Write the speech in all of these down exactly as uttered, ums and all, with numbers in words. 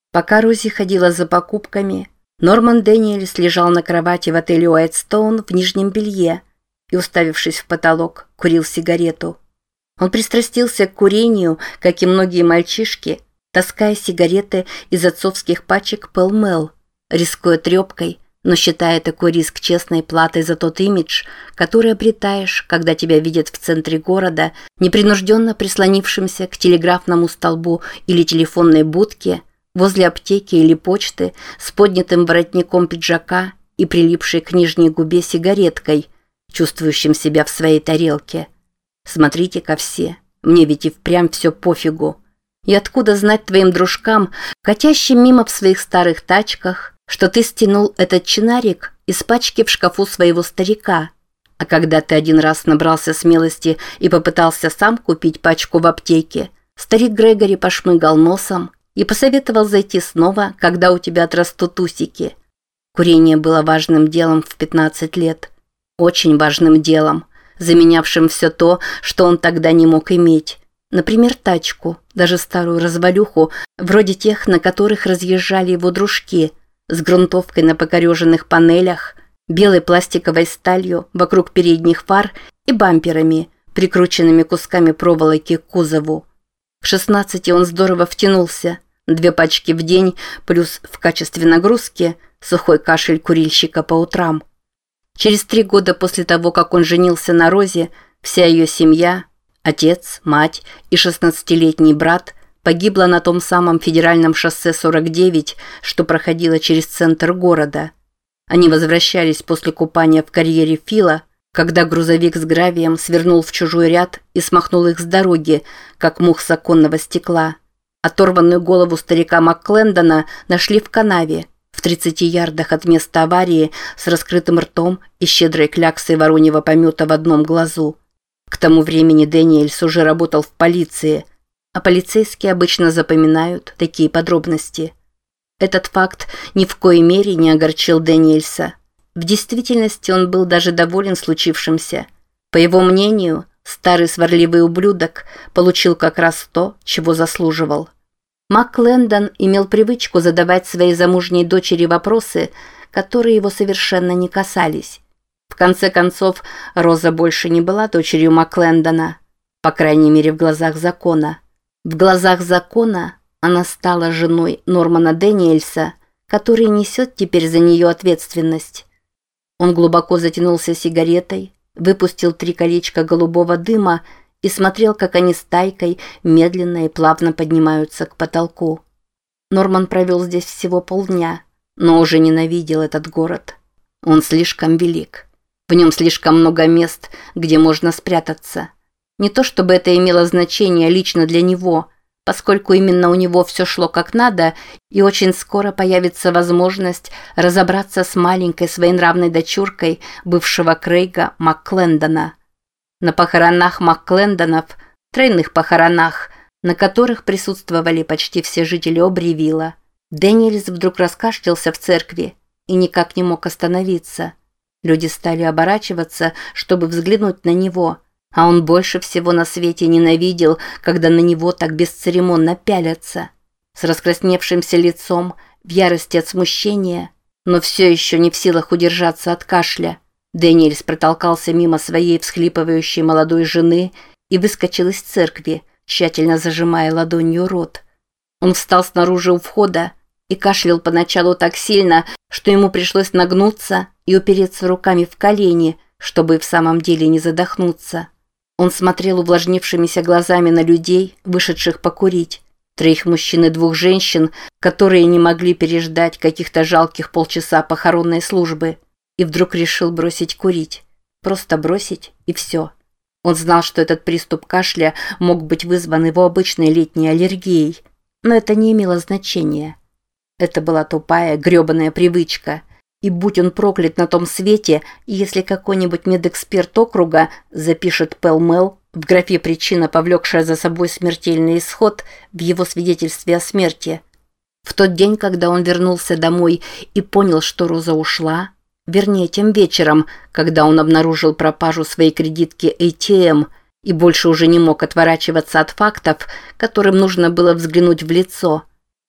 Пока Рози ходила за покупками, Норман Дэниэльс лежал на кровати в отеле Уайтстоун в нижнем белье и, уставившись в потолок, курил сигарету. Он пристрастился к курению, как и многие мальчишки, таская сигареты из отцовских пачек Pall-Mall, рискуя трепкой, но считая такой риск честной платой за тот имидж, который обретаешь, когда тебя видят в центре города, непринужденно прислонившимся к телеграфному столбу или телефонной будке, возле аптеки или почты, с поднятым воротником пиджака и прилипшей к нижней губе сигареткой, чувствующим себя в своей тарелке. Смотрите-ка все, мне ведь и впрямь все пофигу. И откуда знать твоим дружкам, катящим мимо в своих старых тачках, что ты стянул этот чинарик из пачки в шкафу своего старика? А когда ты один раз набрался смелости и попытался сам купить пачку в аптеке, старик Грегори пошмыгал носом и посоветовал зайти снова, когда у тебя отрастут усики. Курение было важным делом в пятнадцать лет. Очень важным делом, заменявшим все то, что он тогда не мог иметь. Например, тачку, даже старую развалюху, вроде тех, на которых разъезжали его дружки, с грунтовкой на покореженных панелях, белой пластиковой сталью вокруг передних фар и бамперами, прикрученными кусками проволоки к кузову. В шестнадцати он здорово втянулся. Две пачки в день, плюс в качестве нагрузки сухой кашель курильщика по утрам. Через три года после того, как он женился на Розе, вся ее семья, отец, мать и шестнадцатилетний брат, погибла на том самом федеральном шоссе сорок девять, что проходило через центр города. Они возвращались после купания в карьере Фила, когда грузовик с гравием свернул в чужой ряд и смахнул их с дороги, как мух с оконного стекла. Оторванную голову старика МакКлендона нашли в канаве, в тридцати ярдах от места аварии, с раскрытым ртом и щедрой кляксой вороньего помета в одном глазу. К тому времени Дэниэльс уже работал в полиции, а полицейские обычно запоминают такие подробности. Этот факт ни в коей мере не огорчил Дэниэльса. В действительности он был даже доволен случившимся. По его мнению, старый сварливый ублюдок получил как раз то, чего заслуживал. МакКлендон имел привычку задавать своей замужней дочери вопросы, которые его совершенно не касались. В конце концов, Роза больше не была дочерью МакКлендона, по крайней мере в глазах закона. В глазах закона она стала женой Нормана Дэниэльса, который несет теперь за нее ответственность. Он глубоко затянулся сигаретой, выпустил три колечка голубого дыма и смотрел, как они стайкой медленно и плавно поднимаются к потолку. Норман провел здесь всего полдня, но уже ненавидел этот город. Он слишком велик. В нем слишком много мест, где можно спрятаться. Не то чтобы это имело значение лично для него, поскольку именно у него все шло как надо, и очень скоро появится возможность разобраться с маленькой своенравной дочуркой бывшего Крейга МакКлендона. На похоронах МакКлендонов, тройных похоронах, на которых присутствовали почти все жители Обривилла, Дэниэльс вдруг раскашлялся в церкви и никак не мог остановиться. Люди стали оборачиваться, чтобы взглянуть на него, а он больше всего на свете ненавидел, когда на него так бесцеремонно пялятся. С раскрасневшимся лицом, в ярости от смущения, но все еще не в силах удержаться от кашля, Дэниэльс протолкался мимо своей всхлипывающей молодой жены и выскочил из церкви, тщательно зажимая ладонью рот. Он встал снаружи у входа и кашлял поначалу так сильно, что ему пришлось нагнуться и упереться руками в колени, чтобы в самом деле не задохнуться. Он смотрел увлажнившимися глазами на людей, вышедших покурить. Троих мужчин и двух женщин, которые не могли переждать каких-то жалких полчаса похоронной службы. И вдруг решил бросить курить. Просто бросить, и все. Он знал, что этот приступ кашля мог быть вызван его обычной летней аллергией. Но это не имело значения. Это была тупая, гребаная привычка. И будь он проклят на том свете, если какой-нибудь медэксперт округа запишет Pall-Mall в графе «Причина, повлекшая за собой смертельный исход» в его свидетельстве о смерти. В тот день, когда он вернулся домой и понял, что Роза ушла, вернее, тем вечером, когда он обнаружил пропажу своей кредитки эй ти эм и больше уже не мог отворачиваться от фактов, которым нужно было взглянуть в лицо,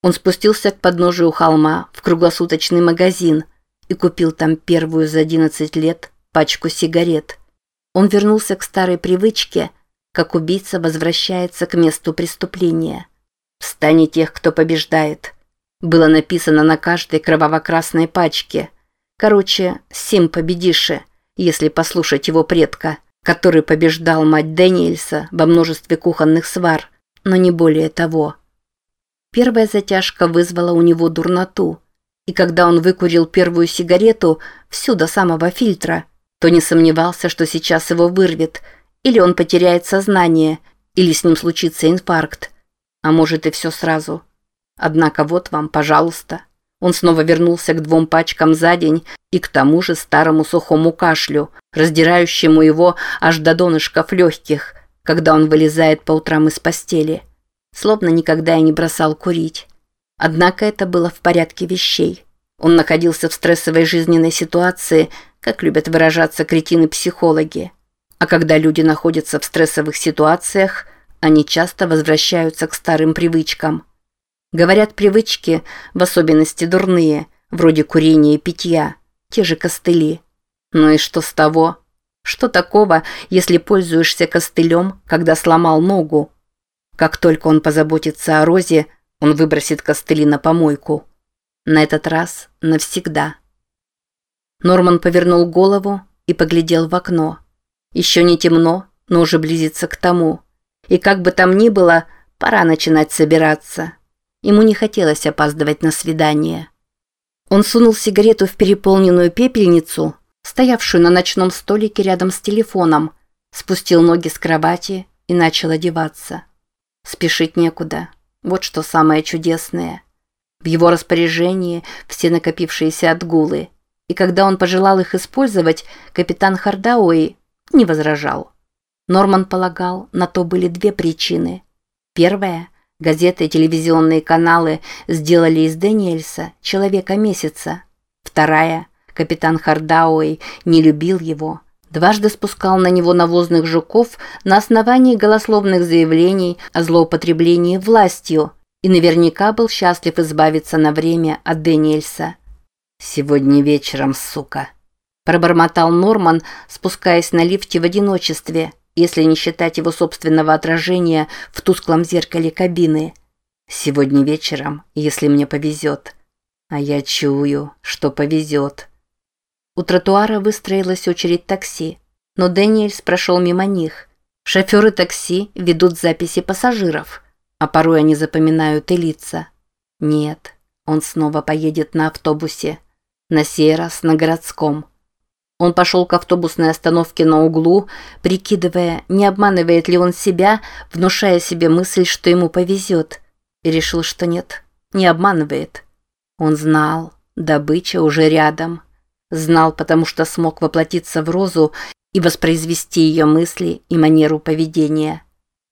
Он спустился к подножию холма в круглосуточный магазин и купил там первую за одиннадцать лет пачку сигарет. Он вернулся к старой привычке, как убийца возвращается к месту преступления. «В стане тех, кто побеждает», было написано на каждой кроваво-красной пачке. Короче, Сим победиши, если послушать его предка, который побеждал мать Дэниельса во множестве кухонных свар, но не более того. Первая затяжка вызвала у него дурноту, и когда он выкурил первую сигарету, всю до самого фильтра, то не сомневался, что сейчас его вырвет, или он потеряет сознание, или с ним случится инфаркт, а может и все сразу. Однако вот вам, пожалуйста. Он снова вернулся к двум пачкам за день и к тому же старому сухому кашлю, раздирающему его аж до донышков легких, когда он вылезает по утрам из постели. Словно никогда и не бросал курить. Однако это было в порядке вещей. Он находился в стрессовой жизненной ситуации, как любят выражаться кретины-психологи. А когда люди находятся в стрессовых ситуациях, они часто возвращаются к старым привычкам. Говорят, привычки, в особенности дурные, вроде курения и питья, те же костыли. Ну и что с того? Что такого, если пользуешься костылем, когда сломал ногу? Как только он позаботится о Розе, он выбросит костыли на помойку. На этот раз навсегда. Норман повернул голову и поглядел в окно. Еще не темно, но уже близится к тому. И как бы там ни было, пора начинать собираться. Ему не хотелось опаздывать на свидание. Он сунул сигарету в переполненную пепельницу, стоявшую на ночном столике рядом с телефоном, спустил ноги с кровати и начал одеваться. Спешить некуда. Вот что самое чудесное. В его распоряжении все накопившиеся отгулы. И когда он пожелал их использовать, капитан Хардауэй не возражал. Норман полагал, на то были две причины. Первая – газеты и телевизионные каналы сделали из Дэниельса человека месяца. Вторая – капитан Хардауэй не любил его. Дважды спускал на него навозных жуков на основании голословных заявлений о злоупотреблении властью и наверняка был счастлив избавиться на время от Дэниельса. «Сегодня вечером, сука», – пробормотал Норман, спускаясь на лифте в одиночестве, если не считать его собственного отражения в тусклом зеркале кабины. «Сегодня вечером, если мне повезет. А я чую, что повезет». У тротуара выстроилась очередь такси, но Дэниельс прошел мимо них. Шоферы такси ведут записи пассажиров, а порой они запоминают и лица. Нет, он снова поедет на автобусе, на сей раз на городском. Он пошел к автобусной остановке на углу, прикидывая, не обманывает ли он себя, внушая себе мысль, что ему повезет, и решил, что нет, не обманывает. Он знал, добыча уже рядом. Знал, потому что смог воплотиться в Розу и воспроизвести ее мысли и манеру поведения.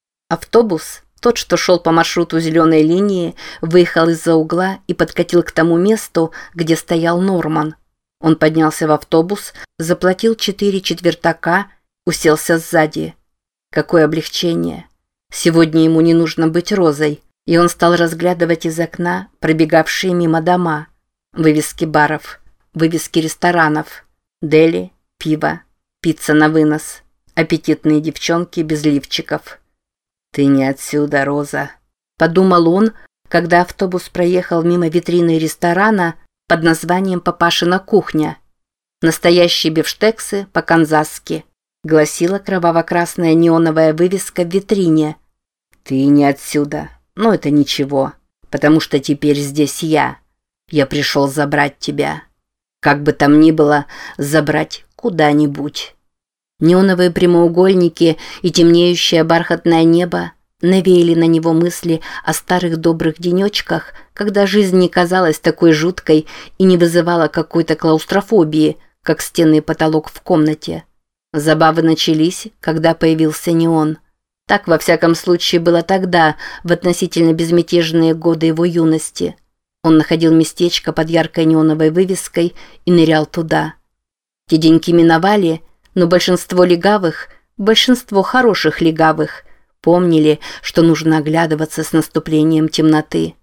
Автобус, тот, что шел по маршруту зеленой линии, выехал из-за угла и подкатил к тому месту, где стоял Норман. Он поднялся в автобус, заплатил четыре четвертака, уселся сзади. Какое облегчение! Сегодня ему не нужно быть Розой, и он стал разглядывать из окна пробегавшие мимо дома, вывески баров, вывески ресторанов, дели, пиво, пицца на вынос, аппетитные девчонки без лифчиков. «Ты не отсюда, Роза», – подумал он, когда автобус проехал мимо витрины ресторана под названием «Папашина кухня». «Настоящие бифштексы по-канзасски», – гласила кроваво-красная неоновая вывеска в витрине. «Ты не отсюда, но это ничего, потому что теперь здесь я. Я пришел забрать тебя. Как бы там ни было, забрать куда-нибудь». Неоновые прямоугольники и темнеющее бархатное небо навеяли на него мысли о старых добрых денечках, когда жизнь не казалась такой жуткой и не вызывала какой-то клаустрофобии, как стены и потолок в комнате. Забавы начались, когда появился неон. Так, во всяком случае, было тогда, в относительно безмятежные годы его юности. Он находил местечко под яркой неоновой вывеской и нырял туда. Те деньки миновали, но большинство легавых, большинство хороших легавых, помнили, что нужно оглядываться с наступлением темноты.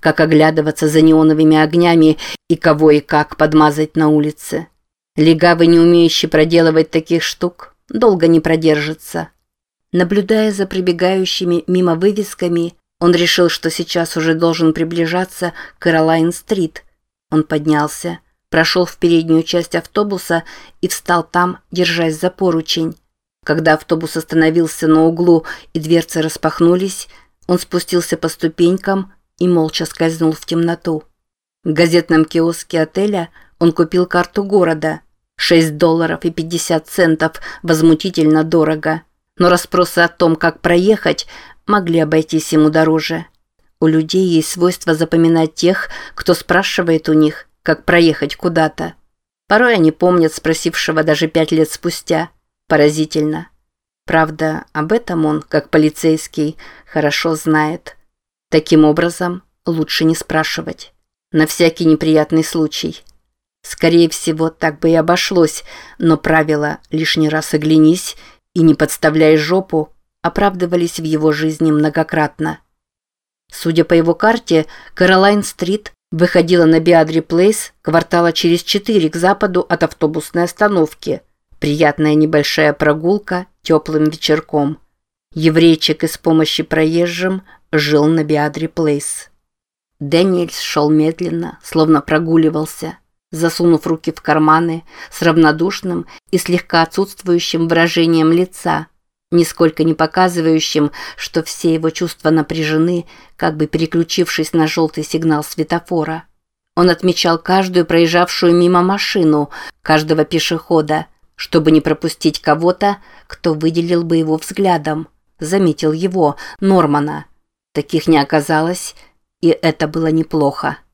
как оглядываться за неоновыми огнями и кого и как подмазать на улице. Легавый, не умеющий проделывать таких штук, долго не продержится. Наблюдая за пробегающими мимо вывесками, он решил, что сейчас уже должен приближаться к Кэролайн-стрит. Он поднялся, прошел в переднюю часть автобуса и встал там, держась за поручень. Когда автобус остановился на углу и дверцы распахнулись, он спустился по ступенькам и молча скользнул в темноту. В газетном киоске отеля он купил карту города. шесть долларов и пятьдесят центов, возмутительно дорого. Но расспросы о том, как проехать, могли обойтись ему дороже. У людей есть свойство запоминать тех, кто спрашивает у них, как проехать куда-то. Порой они помнят спросившего даже пять лет спустя. Поразительно. Правда, об этом он, как полицейский, хорошо знает. Таким образом, лучше не спрашивать. На всякий неприятный случай. Скорее всего, так бы и обошлось, но правила «лишний раз оглянись» и «не подставляй жопу» оправдывались в его жизни многократно. Судя по его карте, Кэролайн-стрит выходила на Биадри-Плейс квартала через четыре к западу от автобусной остановки. Приятная небольшая прогулка теплым вечерком. Еврейчик из помощи проезжим жил на Биадри-Плейс. Дэниэльс шел медленно, словно прогуливался, засунув руки в карманы, с равнодушным и слегка отсутствующим выражением лица, нисколько не показывающим, что все его чувства напряжены, как бы переключившись на желтый сигнал светофора. Он отмечал каждую проезжавшую мимо машину, каждого пешехода, чтобы не пропустить кого-то, кто выделил бы его взглядом. Заметил его, Нормана. Таких не оказалось, и это было неплохо.